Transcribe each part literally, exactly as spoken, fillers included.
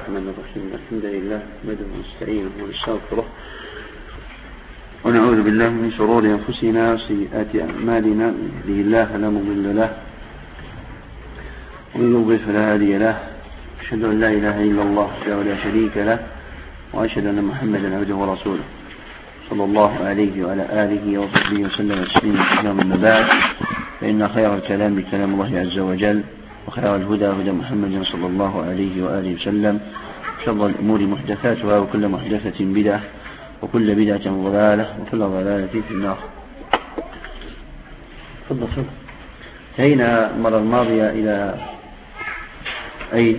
الرحمن الرحيم. الحمد لله نحمده ونستعينه ونستغفره ونعوذ بالله من شرور أنفسنا وسيئات أعمالنا. من يهده الله فلا مضل له ومن يضلل فلا هادي له. أشهد أن لا إله إلا الله وحده لا شريك له وأشهد أن محمدا عبده ورسوله صلى الله عليه وعلى آله وصحبه وسلم تسليما. أما بعد، فإن خير الكلام كلام الله عز وجل، وخير الهدى هدى محمد صلى الله عليه وآله وسلم، شر الأمور محدثاتها، وكل محدثة بدعة، وكل بدعة ضلالة، وكل ضلالة في النار. تفضل تفضل. انتهينا المرة الماضية إلى أي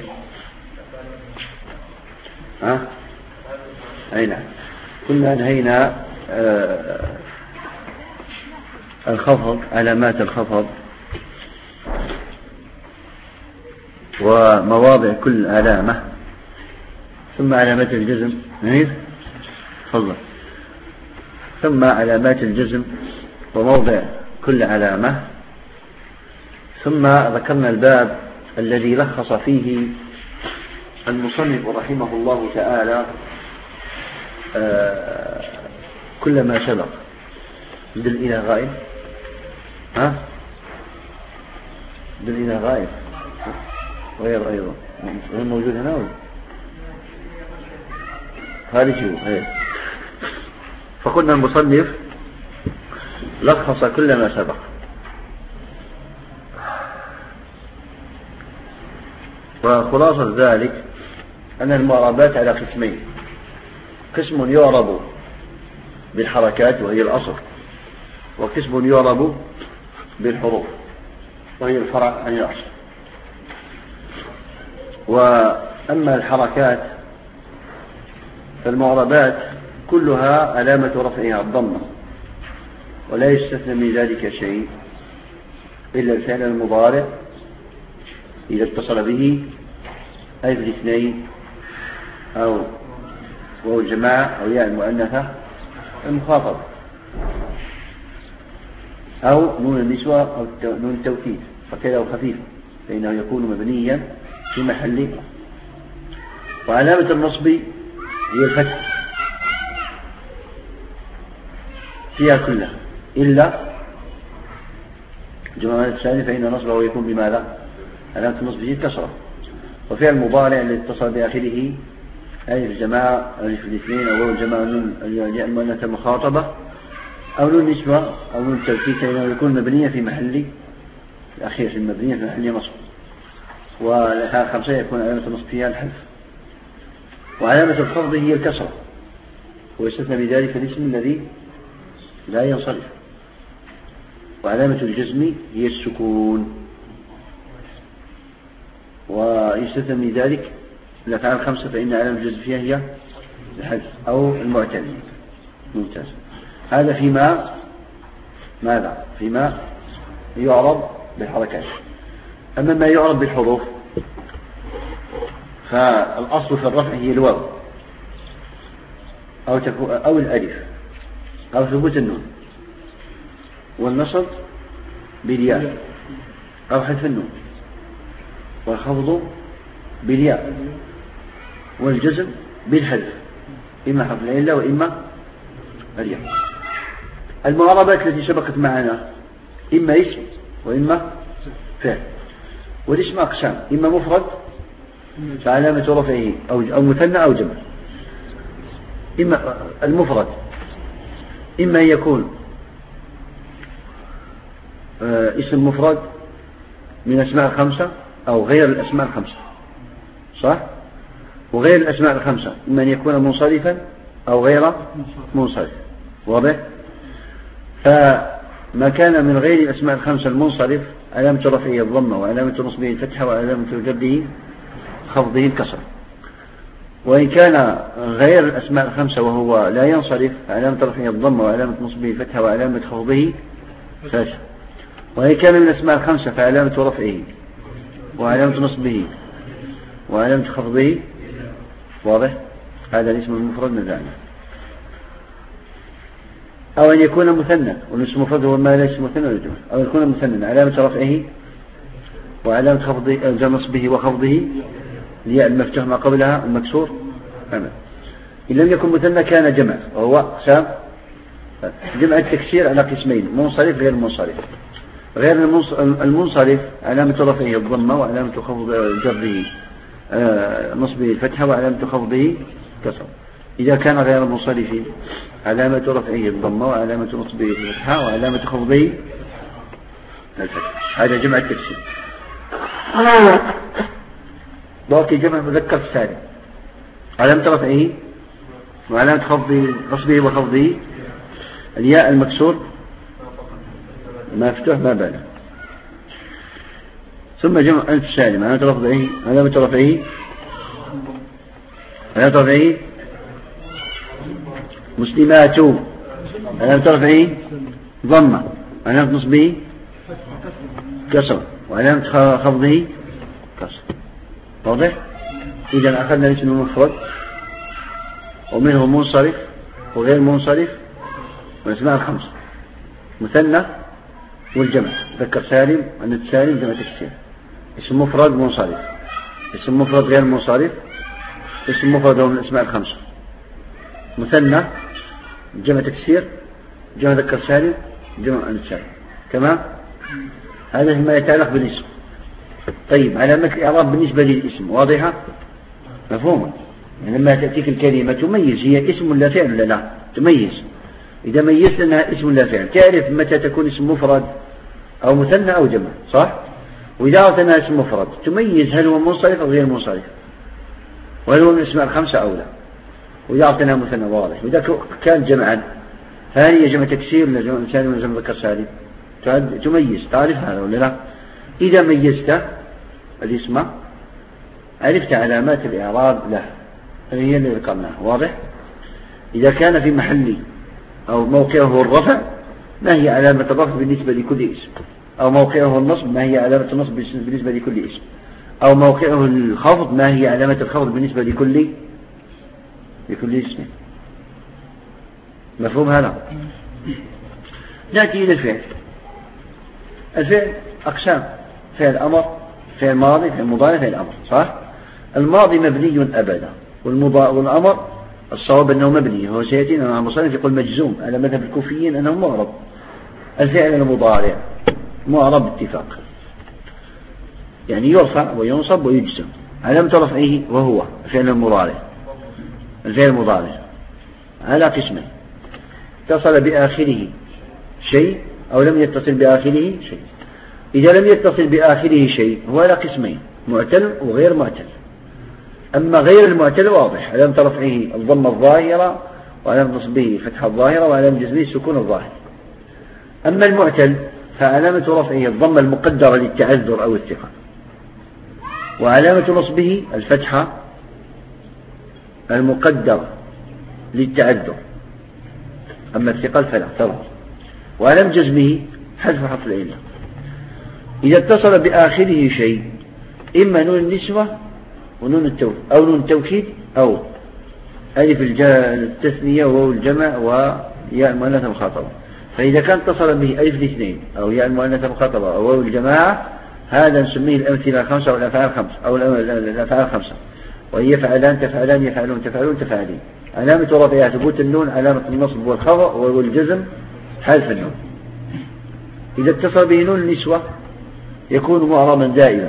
ها أي نعم، كنا انهينا آه الخفض، علامات الخفض ومواضع كل علامة، ثم علامات الجزم. نعيد تفضل. ثم علامات الجزم وموضع كل علامة. ثم ذكرنا الباب الذي لخص فيه المصنف رحمه الله تعالى آه كل ما سبق. دل إلى غائب ها دل إلى غائب غير أيضا غير موجود هنا ولا خارجه. ايه. فقلنا المصنف لخص كل ما سبق. وخلاصة ذلك أن المعربات على قسمين: قسم يعرب بالحركات وهي الأصل، وقسم يعرب بالحروف وهي الفرع عن الأصل. وأما الحركات فالمعربات كلها علامة رفعها الضمة، ولا يستثنى من ذلك شيء إلا الفعل المضارع إذا اتصل به ألف الاثنين أو واو الجماعة أو ياء المؤنثة المخاطبة، أو نون النسوة أو نون التوكيد فكذا وخفيف، فإنه يكون مبنيا في محل. وعلامة النصب هي الفتح فيها كلها إلا جماعة الثاني، فإن نصبه يكون بماذا؟ علامة النصب هي الكسرة. وفيها المضارع الذي اتصل بآخره ألف الجماعة ألف الاثنين أو الجماعة نون المؤنثة المخاطبة أو نون النسوة أو نون التوكيد، فإنه يكون مبنيا في محل الأخير، في المبنية في محل نصب. والحالة الخمسة يكون علامة النصب فيها الحذف. وعلامة الخفض هي الكسرة، ويستثنى بذلك الاسم الذي لا ينصرف. وعلامة الجزم هي السكون، ويستثنى من ذلك الأفعال الخمسة، فإن علامة الجزم فيها هي الحذف أو المعتل. ممتاز. هذا فيما ماذا؟ فيما يعرب بالحركات. أما ما يعرب بالحروف فالأصل في الرفع هي الواو أو, أو الألف أو ثبوت النون، والنصب بالياء أو حذف النون، والخفض بالياء، والجزم بالحذف، إما حرف العلة وإما الياء. المعربات التي سبقت معنا إما اسم وإما فعل. والاسم أقسام: إما مفرد فعلامة رفعه أو مثنى أو جمع. إما المفرد إما أن يكون اسم مفرد من أسماء الخمسة أو غير الأسماء الخمسة، صح؟ وغير الأسماء الخمسة إما أن يكون منصرفا أو غير منصرف. واضح؟ فما كان من غير الأسماء الخمسة المنصرف علامة رفعه الضمة، وعلامة نصبه الفتحة، وعلامة جره خفضه الكسر. وإن كان غير الأسماء الخمسة وهو لا ينصرف علامة رفعه الضمة، وعلامة نصبه الفتحة، وعلامة خفضه الكسر. وإن كان من الأسماء الخمسة فعلامة رفعه وعلامة نصبه وعلامة خفضه. واضح؟ هذا الاسم المفرد من ذلك. أو أن يكون مثنى، والاسم المفرد هو ما ليس مثنى ولا جمع. أو يكون مثنى علامة رفعه وعلامة خفضه نصبه وخفضه الياء المفتوح ما قبلها المكسور أمام. إن لم يكن مثنى كان جمع، وهو أقسام. جمع التكسير على قسمين: منصرف غير منصرف. غير المنصرف علامة رفعه الضمة وعلامة خفض جره نصبه الفتحة وعلامة خفضه كسر. إذا كان غير المنصرف علامة رفعه الضمة وعلامة نصبه الفتحة وعلامة خفضه الفتحة. هذا جمع التكسير. باقي جمع مذكر سالم، علامة رفعه وعلامة خفضه نصبه وخفضه الياء المكسور مفتوح ما بال. ثم جمع ألف سالم، علامة رفعه علامة رفعه علامة رفعه مسلمات، علامة رفعه ضمة، علامة نصبه كسر، وعلامة خفضه كسر. واضح؟ إذا أخذنا الاسم المفرد ومنه منصرف وغير منصرف والأسماء الخمسة: مثنى والجمع، ذكر سالم أنثى سالم جمع تكسير. اسم مفرد منصرف، اسم مفرد غير منصرف، اسم مفرد من الأسماء الخمسة: مثنى جمع تكسير، جمع ذكر سالم، جمع أنثى سالم. تمام؟ هذا ما يتعلق بالاسم. طيب، علامة الإعراب بالنسبة للاسم واضحة مفهومة؟ يعني لما تأتيك الكلمة تميز هي اسم ولا فعل ولا لا، تميز. إذا ميزت أنها اسم لا فعل تعرف متى تكون اسم مفرد أو مثنى أو جمع، صح؟ وإذا عرفت أنها اسم مفرد تميز هل هو منصرف أو غير منصرف، وهل هو من الأسماء الخمسة أو لا. وإذا عرفت أنها مثنى واضح. وإذا كان جمعا هل هي جمع تكسير ولا جمع سالم ولا جمع ذكر سالم، تميز، تعرف هذا ولا لا. إذا ميزت الاسم عرفت علامات الإعراب له، هي اللي ذكرناها. واضح؟ إذا كان في محل أو موقعه الرفع ما هي علامة الرفع بالنسبة لكل اسم، أو موقعه النصب ما هي علامة النصب بالنسبة لكل اسم، أو موقعه الخفض ما هي علامة الخفض بالنسبة لكل لكل اسم. مفهوم هذا؟ نأتي إلى الفعل. الفعل أقسام: فعل أمر، فعل ماضي، فعل مضارع، فعل أمر. صح؟ الماضي مبني أبدا، والأمر الصواب أنه مبني. هو سيأتينا مع المصنف يقول مجزوم على مذهب الكوفيين أنه معرب. الفعل المضارع معرب باتفاق، يعني يرفع وينصب ويجزم. علامة رفعه وهو الفعل المضارع. الفعل المضارع على قسمين: اتصل بآخره شيء أو لم يتصل بآخره شيء. إذا لم يتصل بآخره شيء هو على قسمين: معتل وغير معتل. أما غير المعتل واضح، علامة رفعه الضمة الظاهرة وعلامة نصبه الفتحة الظاهرة وعلامة جزمه السكون الظاهر. أما المعتل فعلامة رفعه الضمة المقدرة للتعذر أو الثقة، وعلامة نصبه الفتحة المقدرة للتعذر، أما الثقل فلا تظهر، وعلامة جزمه حذف حرف العلة. إذا اتصل بآخره شيء إما نون النسوة ونون التوكيد أو نون التوكيد أو ألف التثنية وواو الجمع وياء المؤنث المخاطبة. فإذا كان اتصل به ألف الاثنين أو ياء المؤنث المخاطبة أو واو الجماعة هذا نسميه الأمثلة الخمسة أو الأفعال الخمسة أو الأفعال الخمسة، وهي فعلان تفعلان يفعلون تفعلون تفعلين. علامة رفعها ثبوت النون، علامة النصب والخفض والجزم حذف النون. إذا اتصل به نون النسوة يكون معربا دائما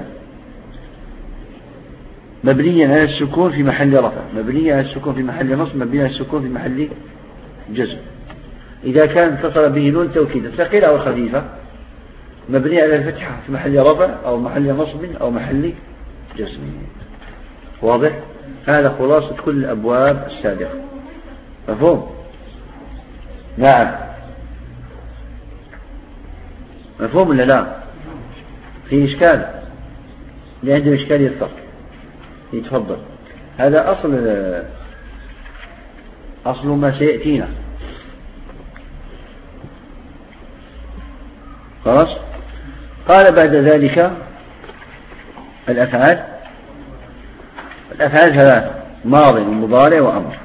مبنيا على السكون في محل رفع، مبنيا على السكون في محل نصب، مبنيا على السكون في محل جزم. إذا كان اتصل به نون توكيد الثقيلة أو الخفيفة مبنيا على الفتحة في محل رفع أو محل نصب أو محل جزم. واضح؟ هذا خلاصة كل الأبواب السابقة. مفهوم؟ نعم. مفهوم ولا لا؟ في إشكال؟ اللي عنده إشكال يتفضل يتفضل. هذا أصل أصل ما سيأتينا. خلاص؟ قال بعد ذلك الأفعال. الأفعال ثلاثة: ماضي ومضارع وأمر.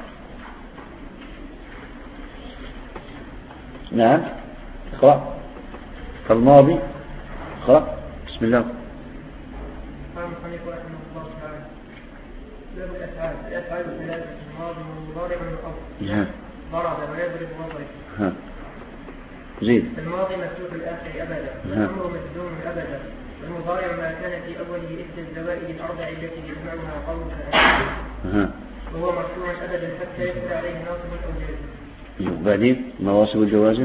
نعم. اقرأ. فالماضي اقرأ. بسم الله. قال المصنف رحمه الله تعالى: باب الأفعال. الأفعال ثلاثة: الماضي والمضارع والأمر. ضرب ويضرب وضرب. زيد. الماضي مفتوح الآخر أبدا، والأمر مجزوم أبدا، والمضارع ما كان في أوله إحدى الزوائد الأربع التي يجمعها قولك أبدا، وهو مرفوع أبدا حتى يدخل عليه ناصب أو جازم. بعدين نواصب الجوازم.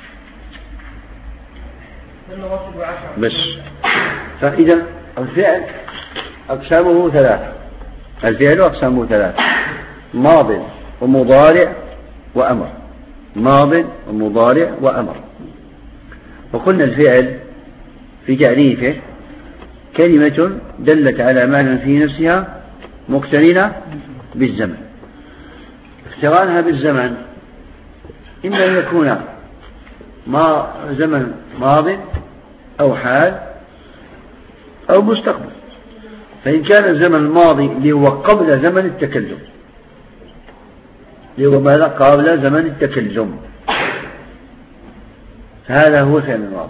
النواصب عشرة بس. فإذا الفعل أقسامه ثلاثة. الفعل أقسامه ثلاثة: ماض ومضارع وأمر. ماض ومضارع وأمر. وقلنا الفعل في تعريفه كلمة دلت على معنى في نفسها مقترنة بالزمن. اقترانها بالزمن إما أن يكون ما زمن ماض أو حال أو مستقبل. فإن كان الزمن الماضي اللي هو قبل زمن التكلم، اللي هو ماذا؟ قبل زمن التكلم، هذا هو فعل الماضي،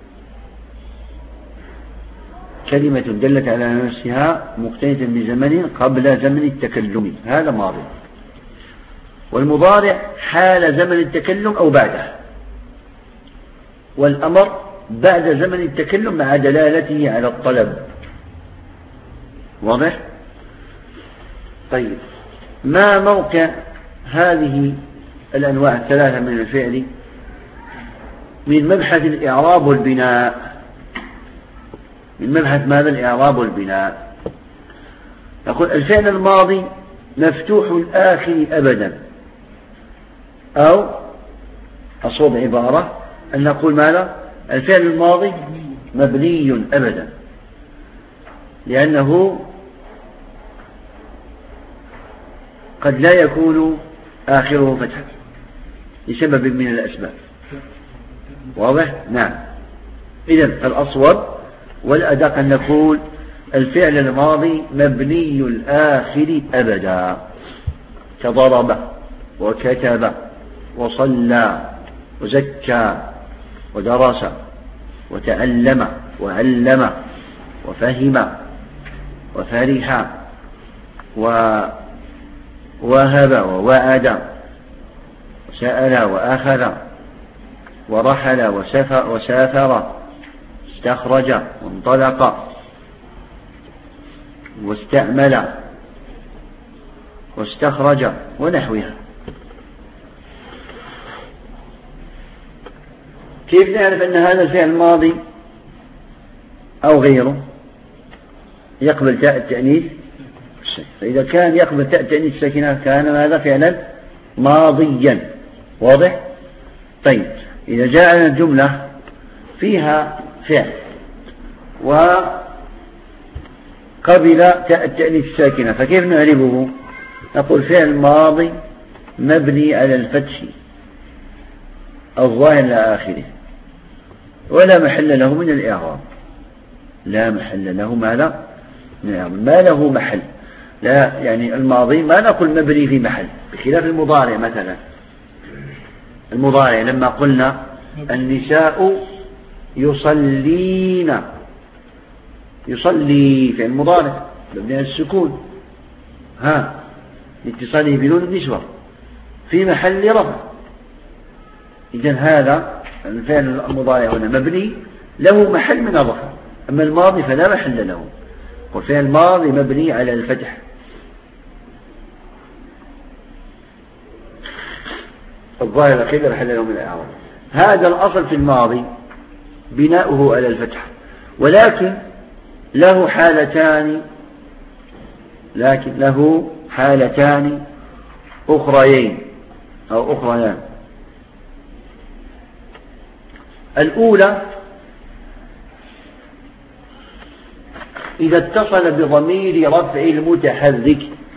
كلمة دلت على نفسها مقترنة بزمن قبل زمن التكلم، هذا ماضي. والمضارع حال زمن التكلم أو بعده، والأمر بعد زمن التكلم مع دلالته على الطلب. واضح؟ طيب، ما موقع هذه الأنواع الثلاثة من الفعل من مبحث الإعراب والبناء؟ من مبحث ماذا؟ الإعراب والبناء. نقول الفعل الماضي مفتوح الآخر أبدا، أو أصوب عبارة أن نقول ماذا؟ الفعل الماضي مبني أبدا، لأنه قد لا يكون آخره فتحا لسبب من الأسباب. واضح؟ نعم. إذن الأصوب والأدق أن نقول الفعل الماضي مبني الآخر أبدا، كضرب وكتب وصلى وزكى ودرس وتعلم وعلم وفهم وفرح ووهب ووعد وسأل وأخذ ورحل وسافر استخرج وانطلق واستعمل واستخرج ونحوها. كيف نعرف أن هذا الفعل الماضي أو غيره يقبل تاء التأنيث؟ فإذا كان يقبل تاء التأنيث الساكنة كان هذا فعلا ماضيا. واضح؟ طيب، إذا جاءنا الجملة فيها فعل وقبل تاء التأنيث الساكنة فكيف نعرفه؟ نقول فعل ماضي مبني على الفتح الظاهر لآخره ولا محل له من الإعراب. لا محل له ماذا؟ من الإعراب، ما له محل. لا يعني الماضي ما نقول مبني في محل، بخلاف المضارع. مثلا المضارع لما قلنا النساء يصلين، يصلي في المضارع مبني على السكون ها لاتصاله بنون النسوة في محل رفع. إذن هذا الفعل المضارع هنا مبني له محل من الرفع، أما الماضي فلا محل له، والفعل الماضي مبني على الفتح. الظاهر الأخير لا محل له من الإعراب. هذا الأصل في الماضي بناؤه على الفتح، ولكن له حالتان لكن له حالتان أخريين أو أخريان. الأولى إذا اتصل بضمير رفع المتحرك،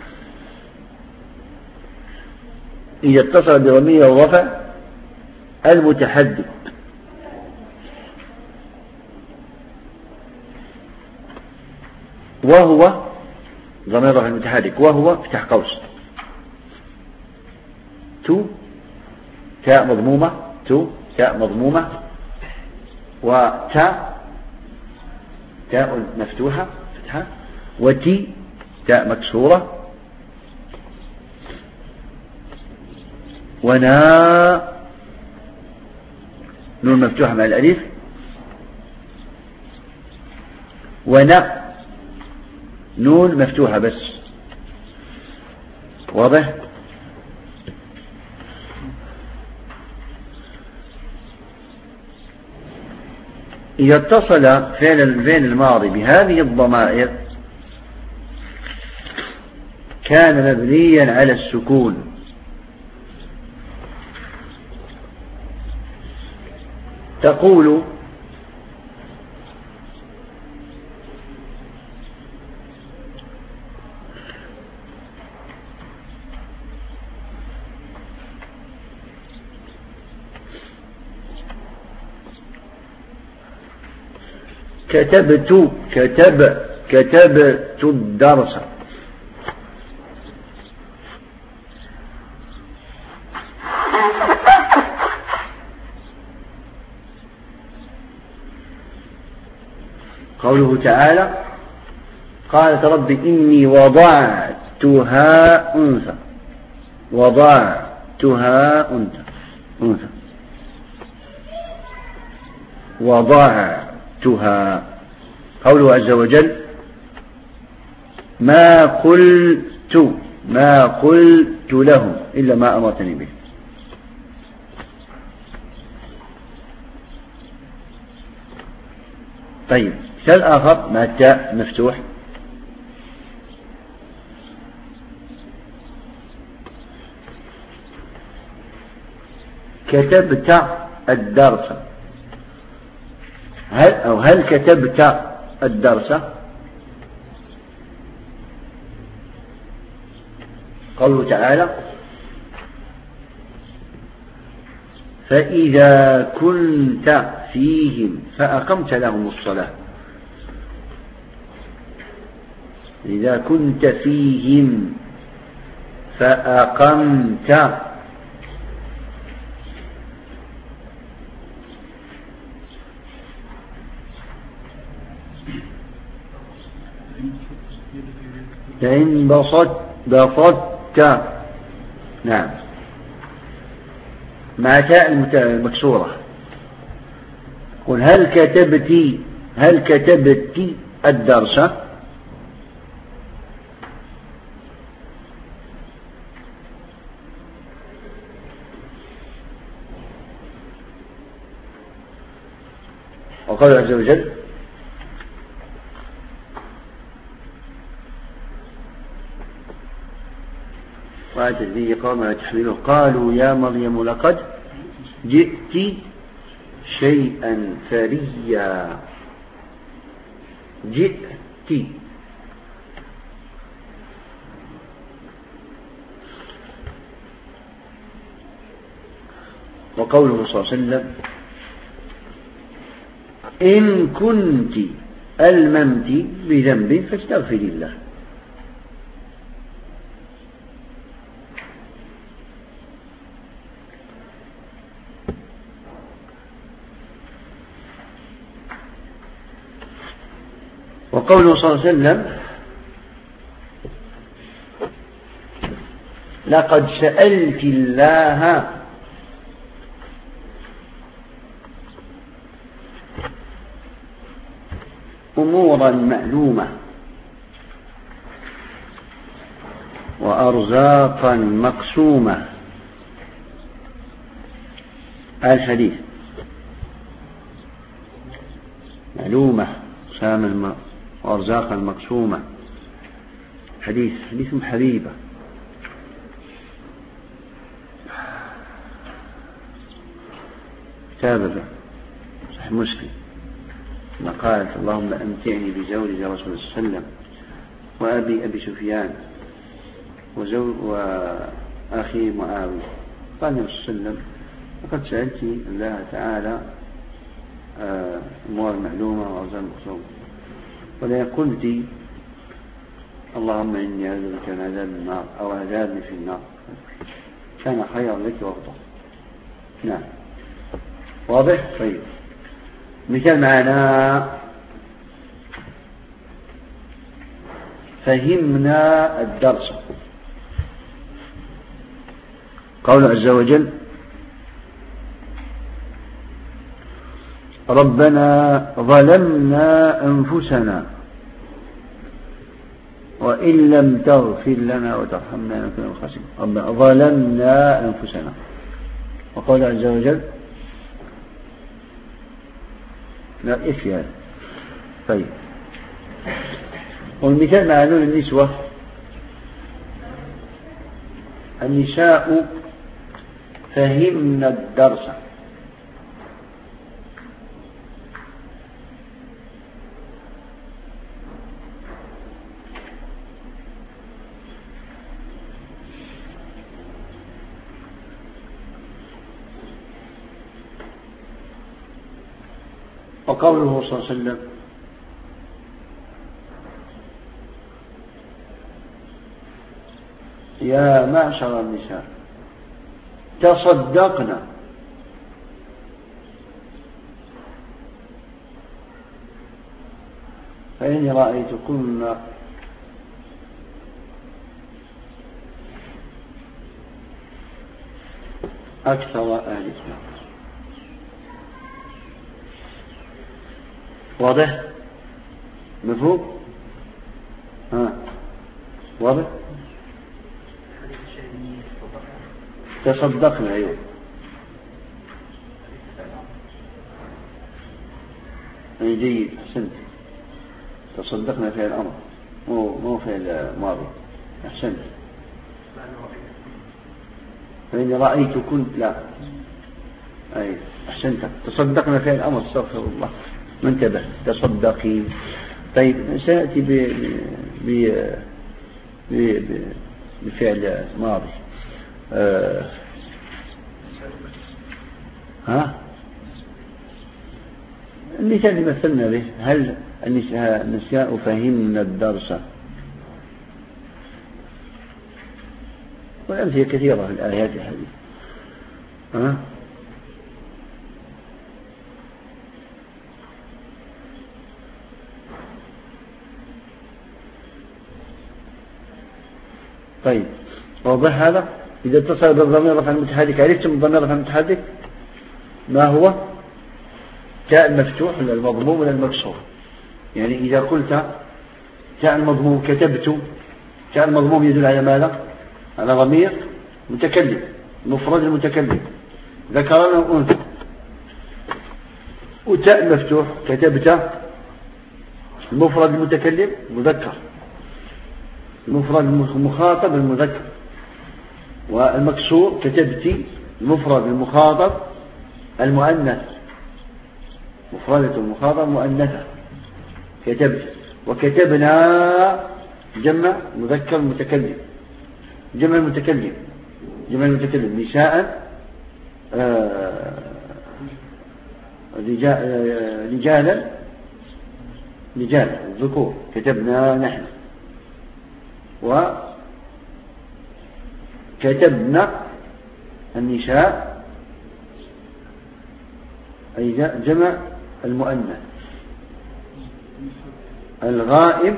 إذا اتصل بضمير الرفع المتحرك وهو ضمير الرفع المتحرك وهو افتح قوس تو تاء مضمومة، تو تاء مضمومة، وتاء تاء مفتوحة فتحة، وتي تاء مكسورة ونا نون مفتوحة مع الألف، ونا نون مفتوحة بس. واضح؟ إذا اتصل فعل الفعل الماضي بهذه الضمائر كان مبنيا على السكون. تقول كتبت كتب كتبت الدرس. قوله تعالى قالت رب إني وضعتها أنثى، وضعتها أنثى أنثى وضعتها. قوله عز وجل ما قلت ما قلت لهم إلا ما أمرتني به. طيب مثال آخر مع التاء مفتوح. كتبت الدرس، هل أو هل كتبت الدرس؟ قوله تعالى فإذا كنت فيهم فأقمت لهم الصلاة. إذا كنت فيهم فأقمت فإن بسطت بسطت نعم مع تاء المكسورة. قل هل كتبت هل كتبت الدرس؟ وقال عز وجل وآتت به قومها تحمله قالوا يا مريم لقد جئت شيئا فريا. جئت. وقوله صلى الله عليه وسلم إن كنت ألممت بذنب فاستغفري الله. وقوله صلى الله عليه وسلم لقد سألت الله أمورا معلومة وأرزاقا مقسومة. الحديث معلومة سام وأرزاقا مقسومة. حديث حديث حبيبة. كتابة صحيح مسلم ما قالت اللهم أمتعني بزوج رسول الله صلى الله عليه وسلم وأبي أبي سفيان وزوج وأخي معاوية. قال النبي صلى الله عليه وسلم وقد سألت الله تعالى أمور معلومة وأرزاق مقسومة ولا قلت اللهم إني أعوذ بك من عذاب النار أو عذابني في النار كان خيرا لك وأفضل. نعم واضح. طيب مثال معنا فهمنا الدرس. قول عز وجل ربنا ظلمنا أنفسنا وإن لم تغفر لنا وترحمنا لنكن من الخاسرين. ربنا ظلمنا أنفسنا. وقال عز وجل لا إيش هذا. طيب والمثال مع نون النسوة النساء فهمن الدرس وقوله صلى الله عليه وسلم يا معشر النساء تصدقنا فإني رأيتكن أكثر أهل الإسلام. واضح؟ مفهوم؟ ها واضح؟ تصدقنا. أيوه أي جيد أحسنت. تصدقنا في الأمر مو مو في الماضي. أحسنت. فإني رأيتكن لا أي أحسنت. تصدقنا في الأمر استغفر الله ما انتبه. تصدقي. طيب سأتي ب ب ب بفعل ماضي. أه ها المثال اللي مثلنا به هل النساء فهمن الدرس والأمثلة كثيرة في الآيات هذه. ها طيب واضح هذا. إذا اتصل بالضمير رفع المتحرك عرفتم الضمير رفع المتحرك ما هو؟ تاء المفتوح ولا المضموم ولا المكسور. يعني إذا قلت تاء المضموم كتبت تاء المضموم يدل على ماذا؟ على ضمير متكلم مفرد المتكلم ذكرنا وأنثى. وتاء المفتوح كتبت المفرد المتكلم مذكر المفرد المخاطب المذكر. والمكسور كتبت المفرد المخاطب المؤنث مفردة المخاطب مؤنثة كتبت. وكتبنا جمع مذكر متكلم جمع المتكلم جمع المتكلم نساء رجالا رجالا الذكور كتبنا نحن. وكتبنا النساء أي جمع المؤنث الغائب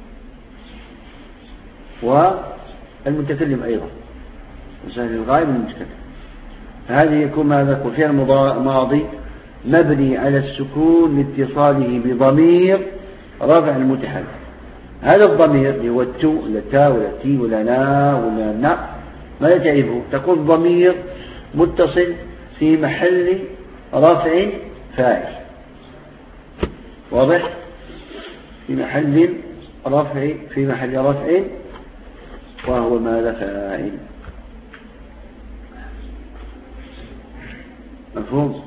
والمتكلم أيضا مثال الغائب والمتكلم. هذه يكون ماذا يقول فيها الماضي مبني على السكون لاتصاله بضمير رفع المتحرك. هذا الضمير اللي هو التو ولا تا ولا تي ولا نا ولا نا ماذا تعرفه؟ تقول ضمير متصل في محل رفع فاعل. واضح؟ في محل رفع في محل رفع وهو ماذا؟ فاعل. مفهوم؟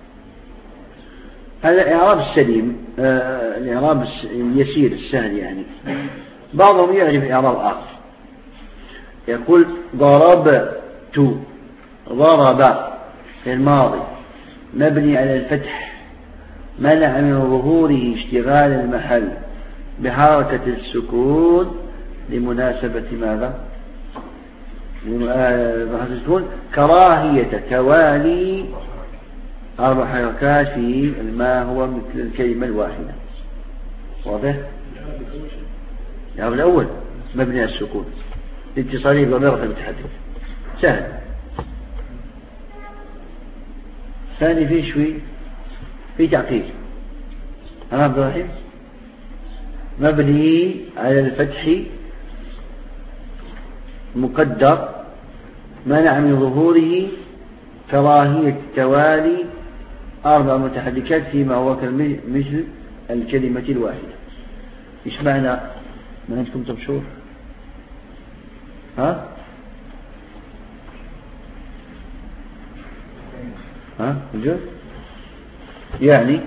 هذا الإعراب السليم آه الإعراب اليسير السهل. يعني بعضهم يعرف إعراب آخر يقول ضربت ضرب في الماضي مبني على الفتح منع من ظهوره اشتغال المحل بحركة السكون لمناسبة ماذا؟ بحركة السكون كراهية توالي أربع حركات في ما هو مثل الكلمة الواحدة. واضح؟ الأول مبني على السكون لاتصاله بضمير المتحرك سهل. الثاني فيه شوي في تعقيد. أنا عبد الرحيم مبني على الفتح مقدر منع من ظهوره كراهية التوالي أربع متحركات فيما هو مثل الكلمة الواحدة. إيش معنى ما أنتم تبشور؟ ها؟ ها؟ وجود؟ يعني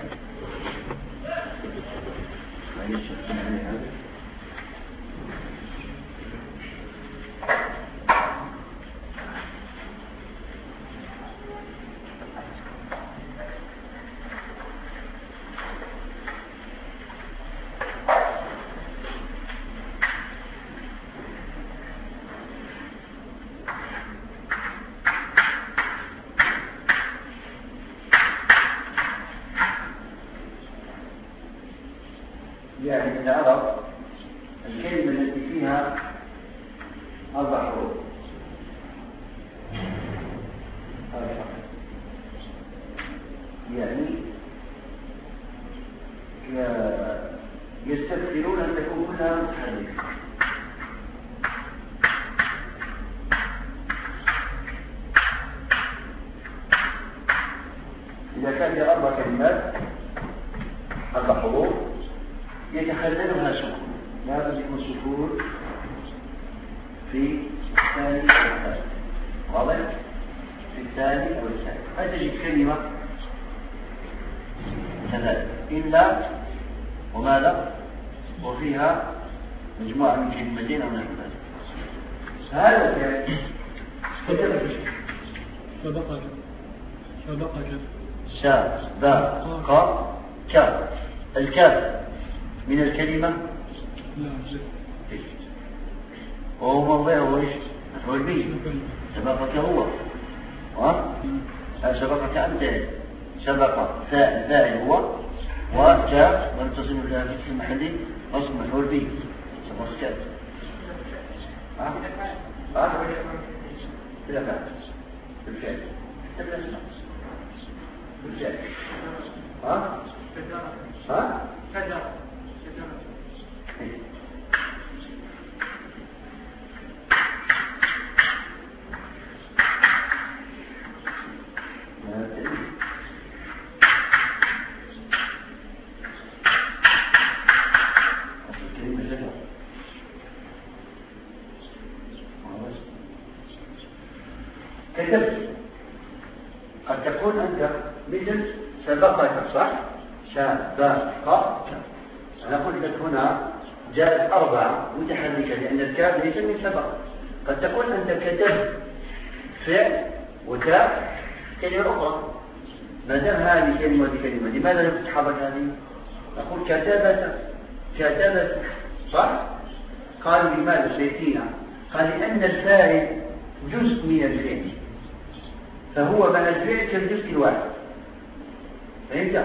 يعني إذا عرف الكلمة التي فيها أربع حروف يعني يستكثرون أن تكون كلها متحركة. إذا كان لها أربع كلمات أربع حروف يتحللها سكون، لازم يكون سكون في الثاني والثالث. واضح؟ في الثاني والثالث هل تجد كلمة كذلك إلا وماذا وفيها مجموعة من كلمتين أو نحو ذلك. هذا الكلام سبق سبق سبق كاف. الكاف من الكلمة وهو موضعه ايش؟ مفعول به. سبقك هو ها؟ سبقك أنت. سبق فاعل هو وكاف منتصب إلى في المحل نصب مفعول به. سبق كاف ها؟ ها؟ بلا فاعل بالفعل بالفعل بالفعل ها؟ ها؟ شجرة شجرة كتبت قد تكون أنت مثل سبقك صح؟ سبق. أنا قلت لك هنا جاءت أربعة متحركة لأن الكاف ليس من سبق. قد تكون أنت كتبت فعل وتاء كلمة أخرى. ما دام هذه كلمة وكلمة لماذا لم تتحرك هذه؟ نقول كتبت كتبت صح؟ قالوا لماذا سيأتينا؟ قال لأن الفاعل جزء من الفعل فهو مع الفعل كالجزء الواحد. فهمت؟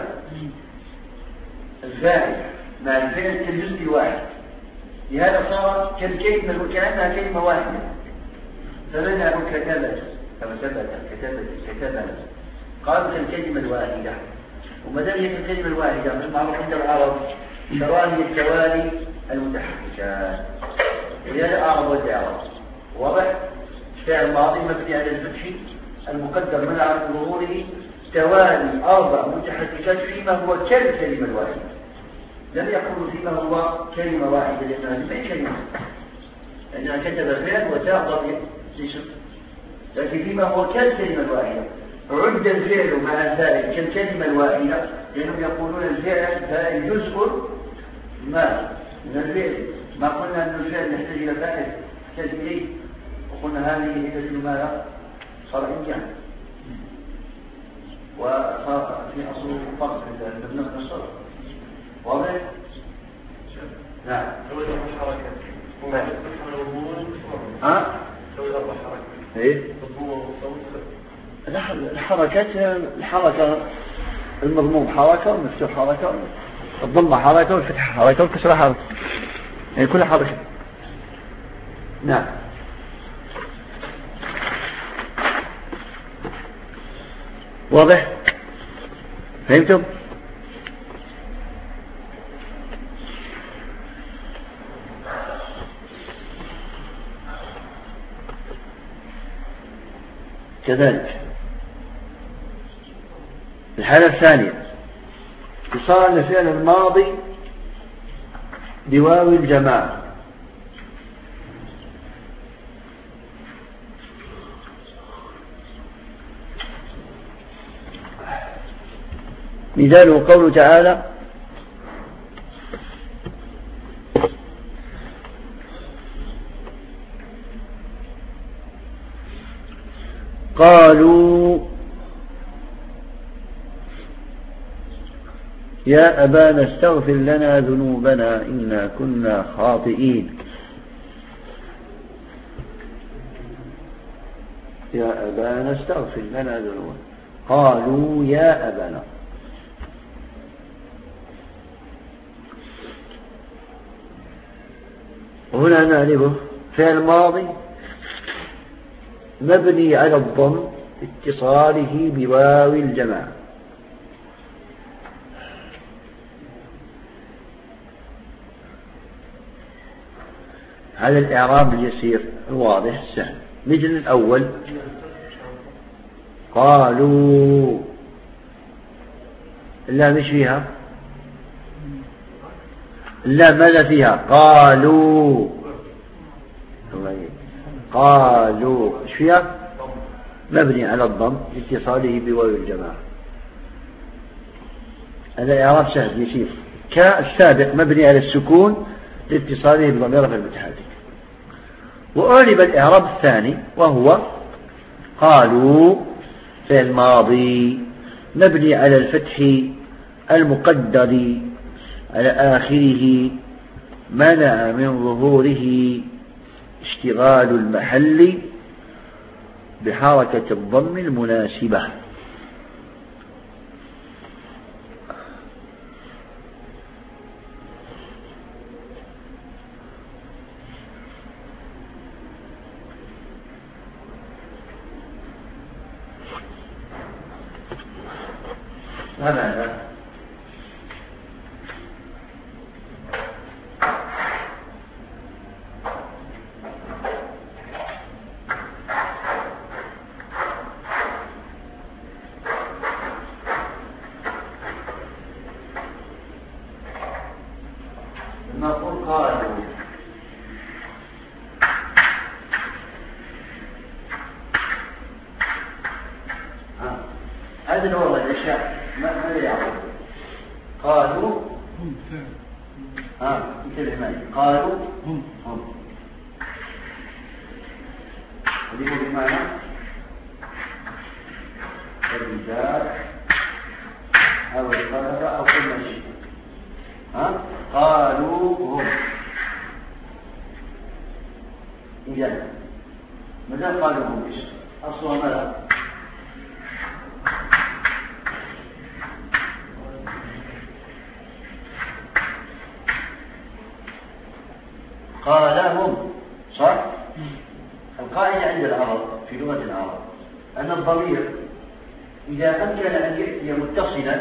الفاعل مع الفعل كالجزء الواحد لهذا صار كالكلمة كأنها كلمة واحدة. فماذا نقول كتبت فثبت كتبت كتبت قالوا كالكلمة الواحدة. وما دام هي كالكلمة الواحدة مش معروف عند العرب كراهية التوالي المتحركات ولهذا أعرب والإعراب. واضح؟ فعل ماضي مبني على الفتح المقدر منع من ظهوره توالي أربع متحركات فيما هو كالكلمة الواحدة. لم يقولوا فيما هو كلمة واحدة لأنها لم كلمة لأنها كتب فعل وتاء ضمير لكن فيما هو كالكلمة الواحدة عد الفعل مع الفاعل كالكلمة الواحدة لأنهم يقولون الفعل فاعل جزء ما من الفعل. ما قلنا أن الفعل يحتاج إلى فاعل يحتاج إليه وقلنا هذه يحتاج ماذا؟ صرعيا وصار في أصل فرق في ابن الصرف. واضح؟ نعم. سوي أربع حركات. نعم. ها؟ سوي أربع حركات. إيه؟ الحركات الحركة المضموم حركة والمفتوح حركة الضمة حركة والفتح حركة والكسرة حركة يعني كل حركة. نعم. واضح؟ فهمتم؟ كذلك الحالة الثانية اتصال الفعل الماضي بواو الجماعة. مثاله قوله تعالى قالوا يا أبانا استغفر لنا ذنوبنا إنا كنا خاطئين. يا أبانا استغفر لنا ذنوبنا. قالوا يا أبانا. وهنا نعرفه فعل ماضي مبني على الضم اتصاله بواو الجماعة. هذا الإعراب اليسير الواضح السهل. مثل الأول قالوا لا مش فيها لا ماذا فيها قالوا قالوا ايش فيها مبني على الضم اتصاله بواو الجماعة. هذا إعراب سهل يسير. كالسابق مبني على السكون لاتصاله بضمير المتحرك. وأعرب الإعراب الثاني وهو قالوا فعل ماضي مبني على الفتح المقدر على آخره منع من ظهوره اشتغال المحل بحركة الضم المناسبة. هذا نقول قالوا هذا الوضع الأشياء ما يعرف. قالوا هم اه انتبه معي. قالوا هم هم اللي هو بمعنى الرجال أو الطلبة أو كل شيء. ها قالوا هم. إذا ماذا قالوا هم أصلها ماذا؟ قالهم صح؟ القاعدة عند العرب في لغة العرب أن الضمير إذا أمكن أن يأتي متصلا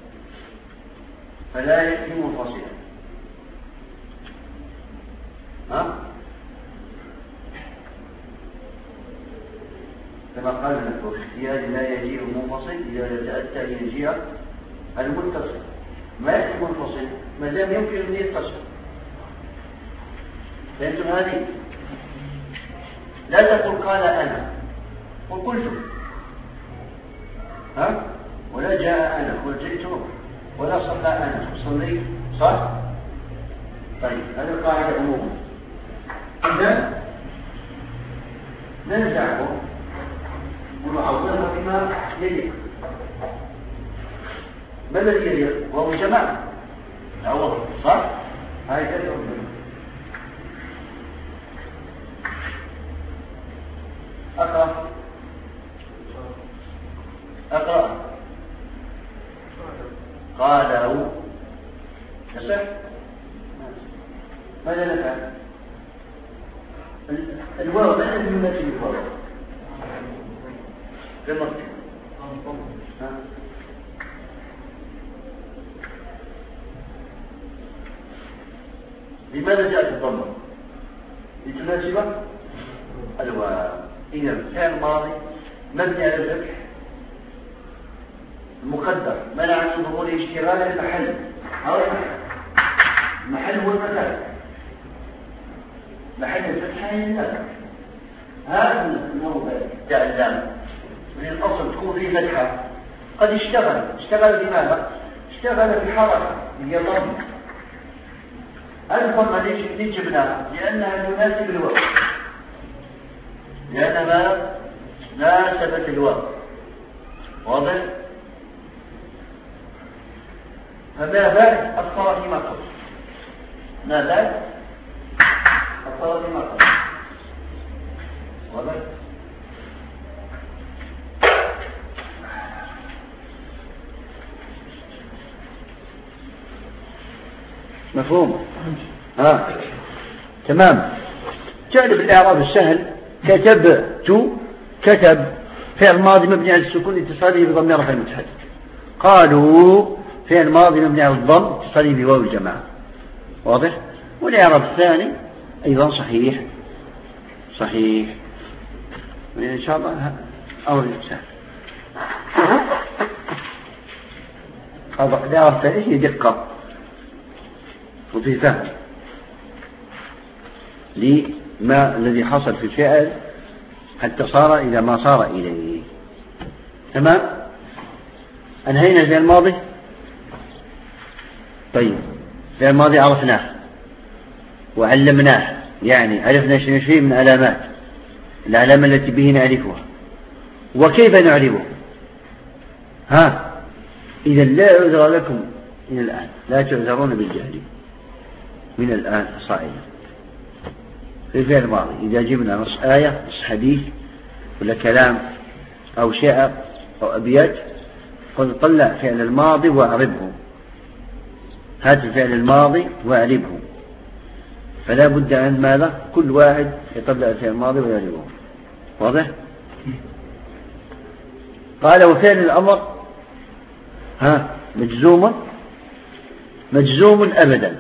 فلا يأتي منفصلا. ها؟ كما قال ابن اختيار لا يجيء منفصل إذا تأتى أن يجيء المتصل. ما يأتي منفصل ما دام يمكن أن يتصل. فهمتم هذه؟ لا تقول قال أنا قل قلت. ها؟ ولا جاء أنا قل جئت ولا صلى أنا صليت. صح؟ طيب هذه القاعدة عموما. إذا نرجعه ونعوضها بما يليق. ما الذي يليق؟ وهو جماعة نعوضه. صح؟ هاي تدعو أقرأ أقرأ قالوا يصح. ماذا نفعل؟ الواو ما الذي يمثل الواو في المرتب؟ لماذا جاءت الضمة؟ لتناسب الواو. إذا الفعل الماضي مبني على الفتح المقدر منع من ظهور اشتغال المحل أو المحل هو المكان، محل الفتح هي المكان. هذا النوع جاء اللام من الأصل تكون فيه فتحة، قد اشتغل اشتغل بماذا؟ اشتغل بحركة هي الضم. الضمة ليش جبناها؟ لأنها تناسب الواو، لأنها ناسبت الواو. واضح؟ فما ذلك أثر فيما قبل، ما ذلك أثر فيما قبل. واضح؟ مفهوم؟ ها تمام. جانب الإعراب السهل كتبت، كتب فعل ماضي مبني على السكون اتصاله بضم رفع المتحرك. قالوا فعل ماضي مبني على الضم اتصاله بواو الجماعة. واضح؟ والإعراب الثاني أيضا صحيح صحيح إن شاء الله أمر سهل. الإعراب الثاني هي دقة وفي فهم لما الذي حصل في الفعل حتى صار إلى ما صار إليه. تمام. أنهينا الفعل الماضي. طيب الفعل الماضي عرفناه وعلمناه، يعني عرفنا شيء فيه من علامات، العلامة التي به نعرفها وكيف نعرفه. ها إذا لا عذر لكم من الآن، لا تعذرون بالجهل من الآن صاعدا في الفعل الماضي. إذا جبنا نص آية نص حديث ولا كلام أو شعر أو أبيات قل طلع فعل الماضي وأعربه، هات الفعل الماضي وأعربه. فلا بد أن ماذا؟ كل واحد يطلع الفعل الماضي ويعربه. واضح؟ قال وفعل الأمر ها مجزوم مجزوم أبدا.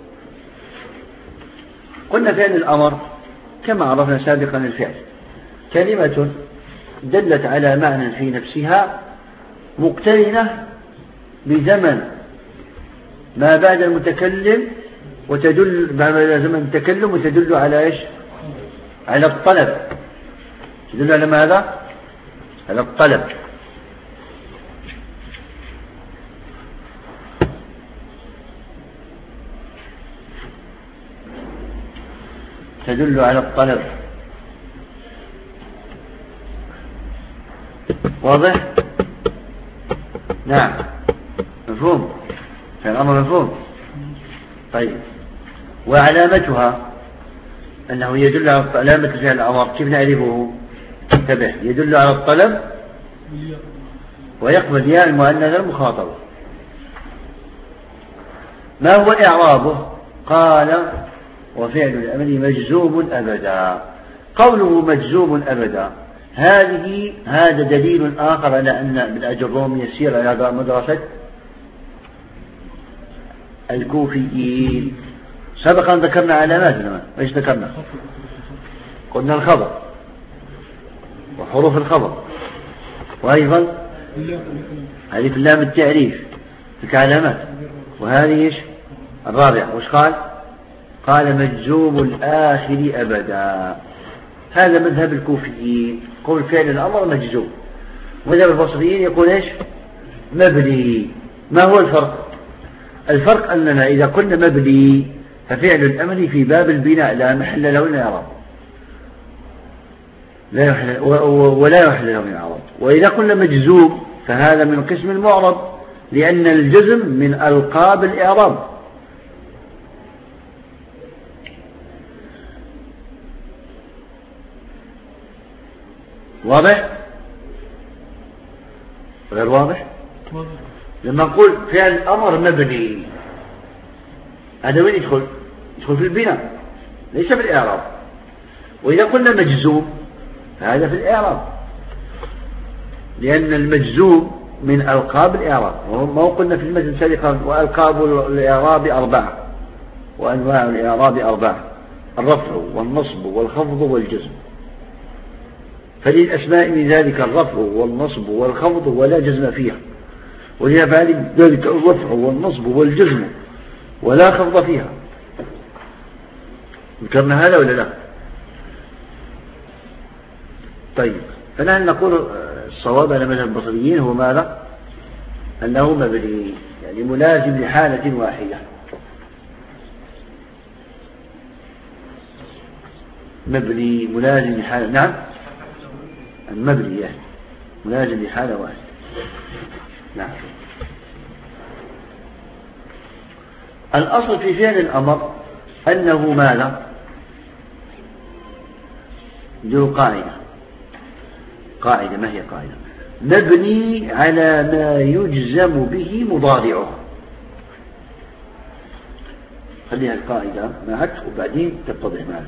قلنا فعل الأمر كما عرفنا سابقا الفعل كلمة دلت على معنى في نفسها مقترنة بزمن ما بعد المتكلم وتدل بعد زمن المتكلم وتدل على ايش؟ على الطلب. تدل على ماذا؟ على الطلب. تدل على الطلب. واضح؟ نعم مفهوم. فالأمر مفهوم. طيب وعلامتها أنه يدل على علامة فعل الأمر كيف نعرفه؟ انتبه، يدل على الطلب ويقبل ياء المؤنث المخاطبة. ما هو إعرابه؟ قال وفعل الأمر مجزوم أبدا. قوله مجزوم أبدا هذه هذا دليل آخر على أن ابن أجروم يسير على مدرسة الكوفيين. سبقا ذكرنا علامات، ايش ذكرنا؟ قلنا الخبر وحروف الخبر وأيضا ألف لام التعريف تلك علامات. وهذه ايش الرابعة؟ وش قال؟ قال مجزوم الآخر أبدا. هذا مذهب الكوفيين، قول فعل الأمر مجزوم. مذهب البصريين يقول ايش؟ مبني. ما هو الفرق؟ الفرق أننا إذا قلنا مبني ففعل الأمر في باب البناء لا محل له من الإعراب، لا يحل ولا يحل له من الإعراب. وإذا قلنا مجزوم فهذا من قسم المعرب لأن الجزم من ألقاب الإعراب. واضح؟ غير واضح؟ لما نقول فعل الأمر مبني هذا وين يدخل؟ يدخل في البناء ليس في الإعراب. وإذا قلنا مجزوم فهذا في الإعراب لأن المجزوم من ألقاب الإعراب. ما قلنا في المثل سابقا وألقاب الإعراب أربعة وأنواع الإعراب أربعة: الرفع والنصب والخفض والجزم. فللأسماء من ذلك الرفع والنصب والخفض ولا جزم فيها، ولأفعال ذلك الرفع والنصب والجزم ولا خفض فيها. ذكرنا هذا ولا لا؟ طيب، فنحن نقول الصواب على مذهب البصريين هو ماذا؟ أنه مبني، يعني ملازم لحالة واحدة، مبني ملازم لحالة. نعم، المبني يعني ملازم لحالة واحدة. نعم. الأصل في فعل الأمر أنه ماذا؟ ذو قاعدة قاعدة ما هي قاعدة؟ مبني على ما يجزم به مضارعه. خليها القاعدة معك وبعدين تتضح معك.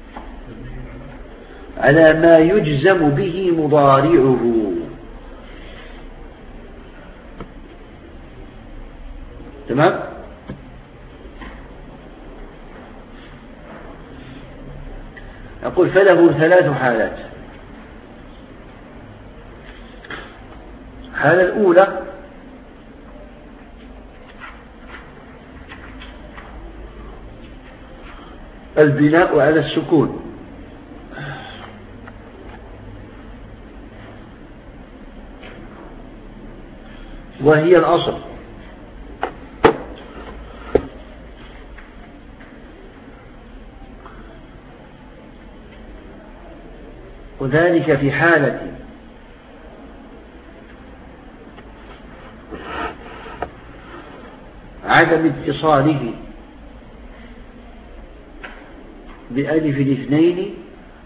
على ما يجزم به مضارعه. تمام؟ أقول فله ثلاث حالات. الحالة الأولى البناء على السكون، وهي الأصل. وذلك في حالة عدم اتصاله بألف الاثنين